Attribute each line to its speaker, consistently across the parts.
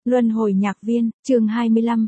Speaker 1: Luân hồi nhạc viên, chương 25,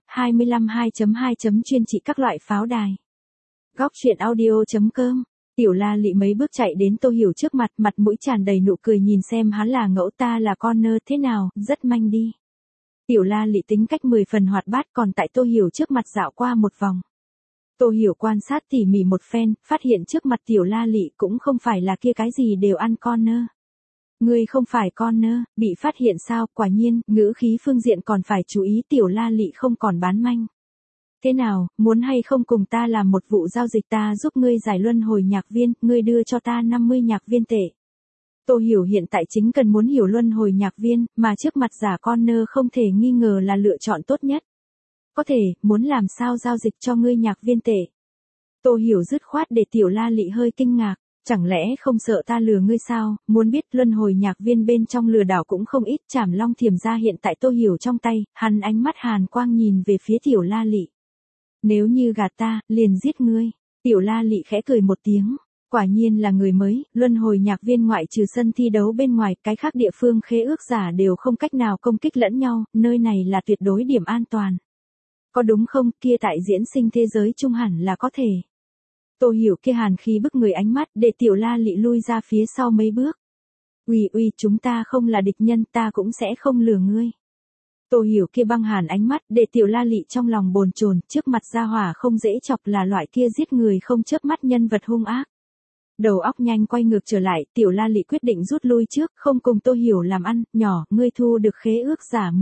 Speaker 1: 2.2 chuyên trị các loại pháo đài. Góc truyện audio.com. Tiểu La Lị mấy bước chạy đến Tô Hiểu trước mặt, mặt mũi tràn đầy nụ cười nhìn xem hắn là ngẫu ta là con nơ thế nào, rất manh đi. Tiểu La Lị tính cách 10 phần hoạt bát còn tại Tô Hiểu trước mặt dạo qua một vòng. Tô Hiểu quan sát tỉ mỉ một phen, phát hiện trước mặt Tiểu La Lị cũng không phải là kia cái gì đều ăn con nơ. Ngươi không phải con nơ, bị phát hiện sao, quả nhiên, ngữ khí phương diện còn phải chú ý Tiểu La Lị không còn bán manh. Thế nào, muốn hay không cùng ta làm một vụ giao dịch ta giúp ngươi giải luân hồi nhạc viên, ngươi đưa cho ta 50 nhạc viên tệ. Tô Hiểu hiện tại chính cần muốn hiểu luân hồi nhạc viên, mà trước mặt giả con nơ không thể nghi ngờ là lựa chọn tốt nhất. Có thể, muốn làm sao giao dịch cho ngươi nhạc viên tệ. Tô Hiểu dứt khoát để Tiểu La Lị hơi kinh ngạc. Chẳng lẽ không sợ ta lừa ngươi sao, muốn biết luân hồi nhạc viên bên trong lừa đảo cũng không ít. Trảm Long Thiểm ra hiện tại Tô Hiểu trong tay, hắn ánh mắt hàn quang nhìn về phía Tiểu La Lị. Nếu như gạt ta, liền giết ngươi. Tiểu La Lị khẽ cười một tiếng, quả nhiên là người mới, luân hồi nhạc viên ngoại trừ sân thi đấu bên ngoài, cái khác địa phương khế ước giả đều không cách nào công kích lẫn nhau, nơi này là tuyệt đối điểm an toàn. Có đúng không, kia tại diễn sinh thế giới chung hẳn là có thể. Tô Hiểu kia hàn khí bức người ánh mắt để Tiểu La Lị lui ra phía sau mấy bước. Uy, chúng ta không là địch nhân, ta cũng sẽ không lừa ngươi. Tô Hiểu kia băng hàn ánh mắt để Tiểu La Lị trong lòng bồn chồn, trước mặt gia hỏa không dễ chọc là loại kia giết người không chớp mắt nhân vật hung ác. Đầu óc nhanh quay ngược trở lại, Tiểu La Lị quyết định rút lui trước, không cùng Tô Hiểu làm ăn, nhỏ, ngươi thu được khế ước giả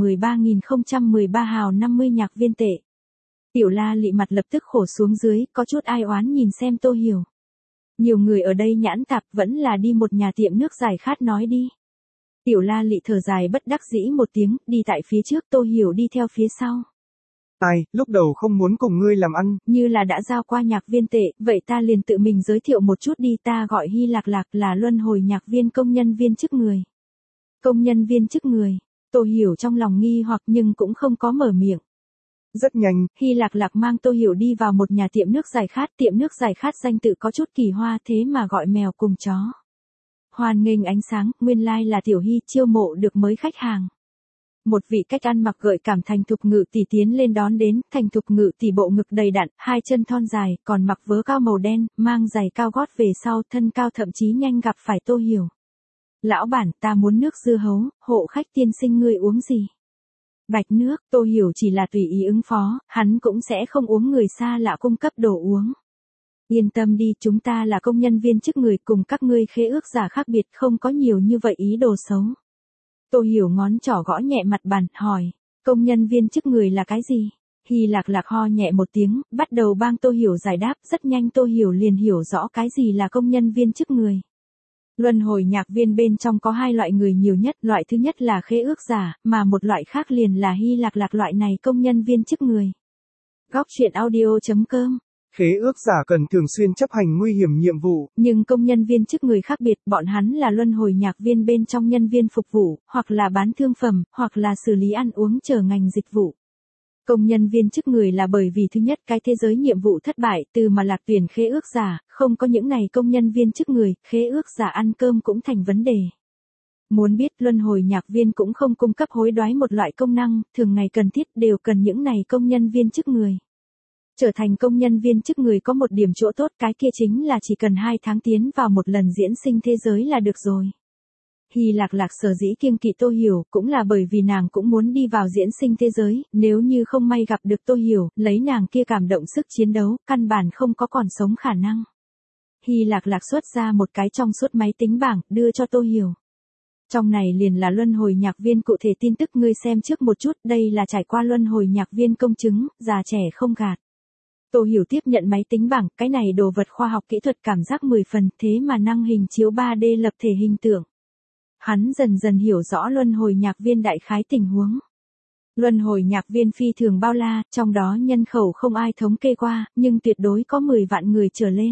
Speaker 1: 13.013 hào 50 nhạc viên tệ. Tiểu La Lị mặt lập tức khổ xuống dưới, có chút ai oán nhìn xem Tô Hiểu. Nhiều người ở đây nhãn tạp vẫn là đi một nhà tiệm nước giải khát nói đi. Tiểu La Lị thở dài bất đắc dĩ một tiếng, đi tại phía trước, Tô Hiểu đi theo phía sau.
Speaker 2: Ai, lúc đầu không muốn cùng ngươi làm ăn.
Speaker 1: Như là đã giao qua nhạc viên tệ, vậy ta liền tự mình giới thiệu một chút đi, ta gọi Hy Lạc Lạc là luân hồi nhạc viên công nhân viên chức người. Công nhân viên chức người, Tô Hiểu trong lòng nghi hoặc nhưng cũng không có mở miệng.
Speaker 2: Rất nhanh,
Speaker 1: Hy Lạc Lạc mang Tô Hiểu đi vào một nhà tiệm nước giải khát, tiệm nước giải khát danh tự có chút kỳ hoa thế mà gọi mèo cùng chó. Hoan nghênh ánh sáng, nguyên lai là Tiểu Hy chiêu mộ được mới khách hàng. Một vị cách ăn mặc gợi cảm thành thục ngự tỷ tiến lên đón đến, thành thục ngự tỷ bộ ngực đầy đặn, hai chân thon dài, còn mặc vớ cao màu đen, mang giày cao gót về sau, thân cao thậm chí nhanh gặp phải Tô Hiểu. Lão bản, ta muốn nước dưa hấu, hộ khách tiên sinh ngươi uống gì? Bạch nước, Tô Hiểu chỉ là tùy ý ứng phó, hắn cũng sẽ không uống người xa lạ cung cấp đồ uống. Yên tâm đi, chúng ta là công nhân viên chức người, cùng các ngươi khế ước giả khác biệt, không có nhiều như vậy ý đồ xấu. Tô Hiểu ngón trỏ gõ nhẹ mặt bàn, hỏi, công nhân viên chức người là cái gì? Hy Lạc Lạc ho nhẹ một tiếng, bắt đầu bang Tô Hiểu giải đáp, rất nhanh Tô Hiểu liền hiểu rõ cái gì là công nhân viên chức người. Luân hồi nhạc viên bên trong có hai loại người nhiều nhất, loại thứ nhất là khế ước giả, mà một loại khác liền là Hy Lạc Lạc loại này công nhân viên chức người. Góc truyện audio.com.
Speaker 2: Khế ước giả cần thường xuyên chấp hành nguy hiểm nhiệm vụ.
Speaker 1: Nhưng công nhân viên chức người khác biệt, bọn hắn là luân hồi nhạc viên bên trong nhân viên phục vụ, hoặc là bán thương phẩm, hoặc là xử lý ăn uống chờ ngành dịch vụ. Công nhân viên chức người là bởi vì thứ nhất cái thế giới nhiệm vụ thất bại từ mà lạc tuyển khế ước giả, không có những này công nhân viên chức người, khế ước giả ăn cơm cũng thành vấn đề. Muốn biết luân hồi nhạc viên cũng không cung cấp hối đoái một loại công năng, thường ngày cần thiết đều cần những này công nhân viên chức người. Trở thành công nhân viên chức người có một điểm chỗ tốt, cái kia chính là chỉ cần 2 tháng tiến vào một lần diễn sinh thế giới là được rồi. Hy Lạc Lạc sở dĩ kiêng kỵ Tô Hiểu, cũng là bởi vì nàng cũng muốn đi vào diễn sinh thế giới, nếu như không may gặp được Tô Hiểu, lấy nàng kia cảm động sức chiến đấu, căn bản không có còn sống khả năng. Hy Lạc Lạc xuất ra một cái trong suốt máy tính bảng, đưa cho Tô Hiểu. Trong này liền là luân hồi nhạc viên cụ thể tin tức, ngươi xem trước một chút, đây là trải qua luân hồi nhạc viên công chứng, già trẻ không gạt. Tô Hiểu tiếp nhận máy tính bảng, cái này đồ vật khoa học kỹ thuật cảm giác 10 phần, thế mà năng hình chiếu 3D lập thể hình tượng. Hắn dần dần hiểu rõ luân hồi nhạc viên đại khái tình huống. Luân hồi nhạc viên phi thường bao la, trong đó nhân khẩu không ai thống kê qua, nhưng tuyệt đối có 10 vạn người trở lên.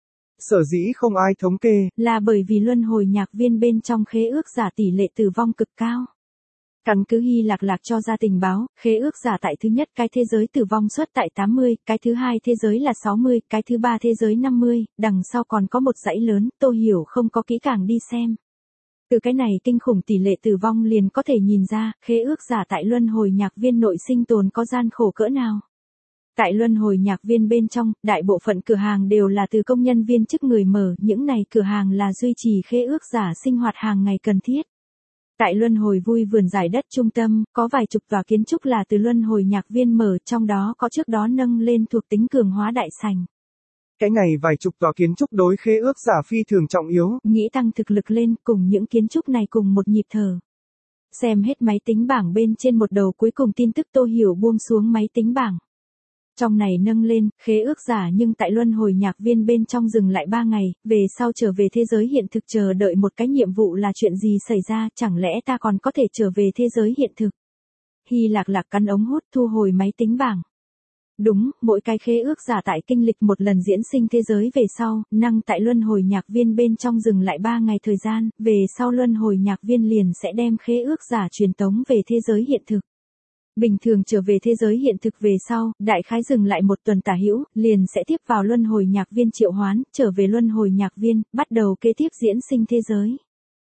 Speaker 2: Sở dĩ không ai thống kê,
Speaker 1: là bởi vì luân hồi nhạc viên bên trong khế ước giả tỷ lệ tử vong cực cao. Căn cứ Hy Lạc Lạc cho ra tình báo, khế ước giả tại thứ nhất cái thế giới tử vong suất tại 80, cái thứ hai thế giới là 60, cái thứ ba thế giới 50, đằng sau còn có một dãy lớn, Tô Hiểu không có kỹ càng đi xem. Từ cái này kinh khủng tỷ lệ tử vong liền có thể nhìn ra, khế ước giả tại luân hồi nhạc viên nội sinh tồn có gian khổ cỡ nào. Tại luân hồi nhạc viên bên trong, đại bộ phận cửa hàng đều là từ công nhân viên chức người mở, những này cửa hàng là duy trì khế ước giả sinh hoạt hàng ngày cần thiết. Tại luân hồi vui vườn giải đất trung tâm, có vài chục tòa kiến trúc là từ luân hồi nhạc viên mở, trong đó có trước đó nâng lên thuộc tính cường hóa đại sảnh.
Speaker 2: Cái này vài chục tòa kiến trúc đối khế ước giả phi thường trọng yếu.
Speaker 1: Nghĩ tăng thực lực lên, cùng những kiến trúc này cùng một nhịp thở. Xem hết máy tính bảng bên trên một đầu cuối cùng tin tức Tô Hiểu buông xuống máy tính bảng. Trong này nâng lên, khế ước giả nhưng tại luân hồi nhạc viên bên trong dừng lại 3 ngày, về sau trở về thế giới hiện thực chờ đợi một cái nhiệm vụ là chuyện gì xảy ra, chẳng lẽ ta còn có thể trở về thế giới hiện thực. Hy Lạc Lạc cắn ống hút thu hồi máy tính bảng. Đúng, mỗi cái khế ước giả tại kinh lịch một lần diễn sinh thế giới về sau, năng tại luân hồi nhạc viên bên trong dừng lại 3 ngày thời gian, về sau luân hồi nhạc viên liền sẽ đem khế ước giả truyền tống về thế giới hiện thực. Bình thường trở về thế giới hiện thực về sau, đại khái dừng lại một tuần tả hữu, liền sẽ tiếp vào luân hồi nhạc viên triệu hoán, trở về luân hồi nhạc viên, bắt đầu kế tiếp diễn sinh thế giới.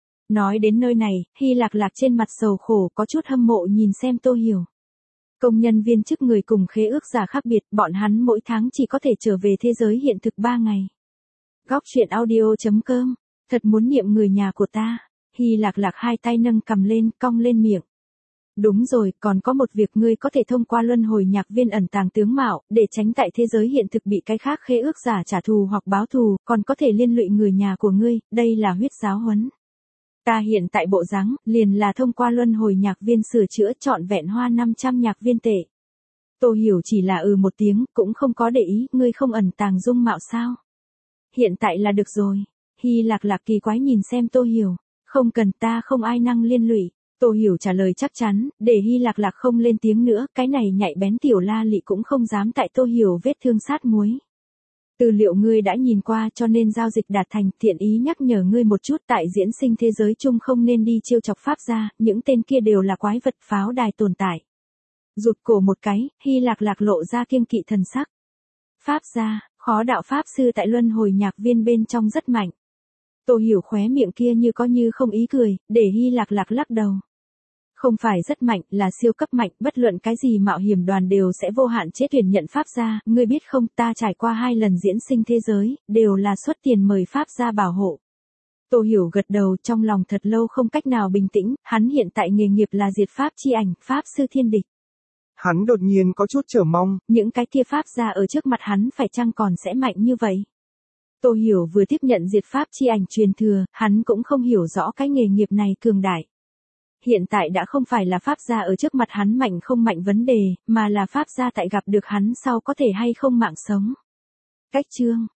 Speaker 1: Nói đến nơi này, Hy Lạc Lạc trên mặt sầu khổ có chút hâm mộ nhìn xem Tô Hiểu. Công nhân viên chức người cùng khế ước giả khác biệt, bọn hắn mỗi tháng chỉ có thể trở về thế giới hiện thực 3 ngày. Góc truyện audio.com, thật muốn niệm người nhà của ta. Hy Lạc Lạc hai tay nâng cầm lên, cong lên miệng. Đúng rồi, còn có một việc ngươi có thể thông qua luân hồi nhạc viên ẩn tàng tướng mạo, để tránh tại thế giới hiện thực bị cái khác khế ước giả trả thù hoặc báo thù, còn có thể liên lụy người nhà của ngươi, đây là huyết giáo huấn. Ta hiện tại bộ dáng, liền là thông qua luân hồi nhạc viên sửa chữa trọn vẹn hoa 500 nhạc viên tệ. Tô Hiểu chỉ là một tiếng, cũng không có để ý, ngươi không ẩn tàng dung mạo sao? Hiện tại là được rồi. Hy Lạc Lạc kỳ quái nhìn xem Tô Hiểu, không cần, ta không ai năng liên lụy. Tô Hiểu trả lời chắc chắn, để Hy Lạc Lạc không lên tiếng nữa, cái này nhạy bén tiểu la lị cũng không dám tại Tô Hiểu vết thương sát muối. Tư liệu ngươi đã nhìn qua cho nên giao dịch đạt thành, thiện ý nhắc nhở ngươi một chút, tại diễn sinh thế giới chung không nên đi chiêu chọc pháp gia, những tên kia đều là quái vật pháo đài tồn tại. Rụt cổ một cái, Hy Lạc Lạc lộ ra kiêng kỵ thần sắc. Pháp gia, khó đạo pháp sư tại luân hồi nhạc viên bên trong rất mạnh. Tô Hiểu khóe miệng kia như có như không ý cười, để Hy Lạc Lạc lắc đầu. Không phải rất mạnh, là siêu cấp mạnh, bất luận cái gì mạo hiểm đoàn đều sẽ vô hạn chế tuyển nhận pháp gia, ngươi biết không, ta trải qua 2 lần diễn sinh thế giới, đều là xuất tiền mời pháp gia bảo hộ. Tô Hiểu gật đầu, trong lòng thật lâu không cách nào bình tĩnh, hắn hiện tại nghề nghiệp là diệt pháp chi ảnh, pháp sư thiên địch.
Speaker 2: Hắn đột nhiên có chút chờ mong,
Speaker 1: những cái kia pháp gia ở trước mặt hắn phải chăng còn sẽ mạnh như vậy? Tô Hiểu vừa tiếp nhận diệt pháp chi ảnh truyền thừa, hắn cũng không hiểu rõ cái nghề nghiệp này cường đại. Hiện tại đã không phải là pháp gia ở trước mặt hắn mạnh không mạnh vấn đề, mà là pháp gia tại gặp được hắn sau có thể hay không mạng sống. Cách chương